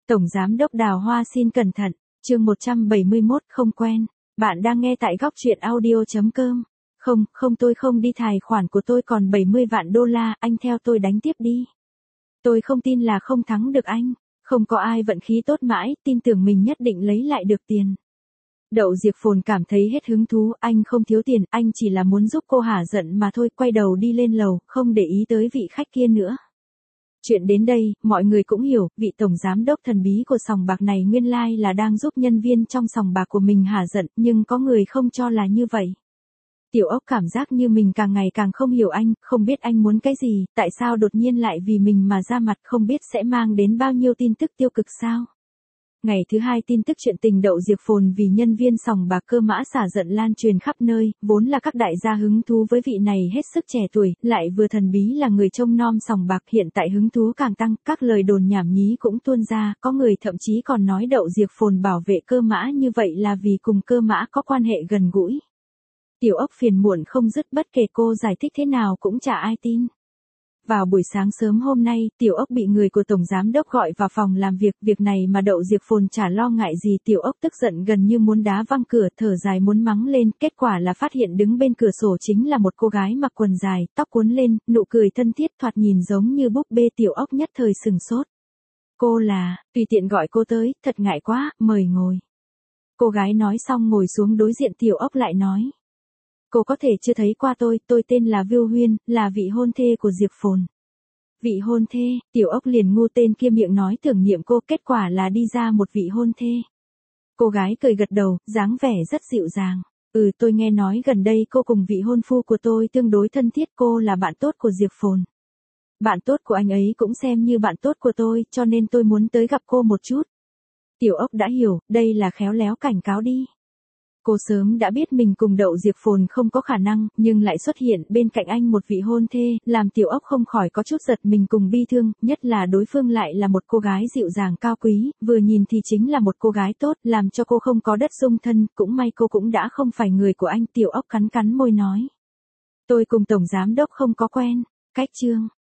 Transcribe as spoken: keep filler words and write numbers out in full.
Tổng Giám đốc Đào Hoa xin cẩn thận, chương một trăm bảy mươi mốt không quen. Bạn đang nghe tại góc truyện audio chấm com. Không, không tôi không đi, tài khoản của tôi còn bảy mươi vạn đô la, anh theo tôi đánh tiếp đi. Tôi không tin là không thắng được anh, không có ai vận khí tốt mãi, tin tưởng mình nhất định lấy lại được tiền. Đậu Diệp Phồn cảm thấy hết hứng thú, anh không thiếu tiền, anh chỉ là muốn giúp cô hả giận mà thôi, quay đầu đi lên lầu, không để ý tới vị khách kia nữa. Chuyện đến đây, mọi người cũng hiểu, vị tổng giám đốc thần bí của sòng bạc này nguyên lai là đang giúp nhân viên trong sòng bạc của mình hả giận, nhưng có người không cho là như vậy. Tiểu Ốc cảm giác như mình càng ngày càng không hiểu anh, không biết anh muốn cái gì, tại sao đột nhiên lại vì mình mà ra mặt, không biết sẽ mang đến bao nhiêu tin tức tiêu cực sao. Ngày thứ hai tin tức chuyện tình Đậu Diệp Phồn vì nhân viên sòng bạc Cơ Mã xả giận lan truyền khắp nơi, vốn là các đại gia hứng thú với vị này hết sức trẻ tuổi, lại vừa thần bí là người trông nom sòng bạc, hiện tại hứng thú càng tăng, các lời đồn nhảm nhí cũng tuôn ra, có người thậm chí còn nói Đậu Diệp Phồn bảo vệ Cơ Mã như vậy là vì cùng Cơ Mã có quan hệ gần gũi. Tiểu Ốc phiền muộn không dứt, bất kể cô giải thích thế nào cũng chả ai tin. Vào buổi sáng sớm hôm nay, Tiểu Ốc bị người của Tổng Giám đốc gọi vào phòng làm việc, việc này mà Đậu Diệp Phồn chả lo ngại gì, Tiểu Ốc tức giận gần như muốn đá văng cửa, thở dài muốn mắng lên, kết quả là phát hiện đứng bên cửa sổ chính là một cô gái mặc quần dài, tóc cuốn lên, nụ cười thân thiết thoạt nhìn giống như búp bê. Tiểu Ốc nhất thời sừng sốt. Cô là, tùy tiện gọi cô tới, thật ngại quá, mời ngồi. Cô gái nói xong ngồi xuống đối diện Tiểu Ốc lại nói. Cô có thể chưa thấy qua tôi, tôi tên là Viu Huyên, là vị hôn thê của Diệp Phồn. Vị hôn thê, Tiểu Ốc liền ngu tên kia miệng nói tưởng niệm cô, kết quả là đi ra một vị hôn thê. Cô gái cười gật đầu, dáng vẻ rất dịu dàng. Ừ, tôi nghe nói gần đây cô cùng vị hôn phu của tôi tương đối thân thiết, cô là bạn tốt của Diệp Phồn. Bạn tốt của anh ấy cũng xem như bạn tốt của tôi, cho nên tôi muốn tới gặp cô một chút. Tiểu Ốc đã hiểu, đây là khéo léo cảnh cáo đi. Cô sớm đã biết mình cùng Đậu Diệp Phồn không có khả năng, nhưng lại xuất hiện bên cạnh anh một vị hôn thê, làm Tiểu Ốc không khỏi có chút giật mình cùng bi thương, nhất là đối phương lại là một cô gái dịu dàng cao quý, vừa nhìn thì chính là một cô gái tốt, làm cho cô không có đất dung thân, cũng may cô cũng đã không phải người của anh. Tiểu Ốc cắn cắn môi nói. Tôi cùng Tổng Giám đốc không có quen, cách chương.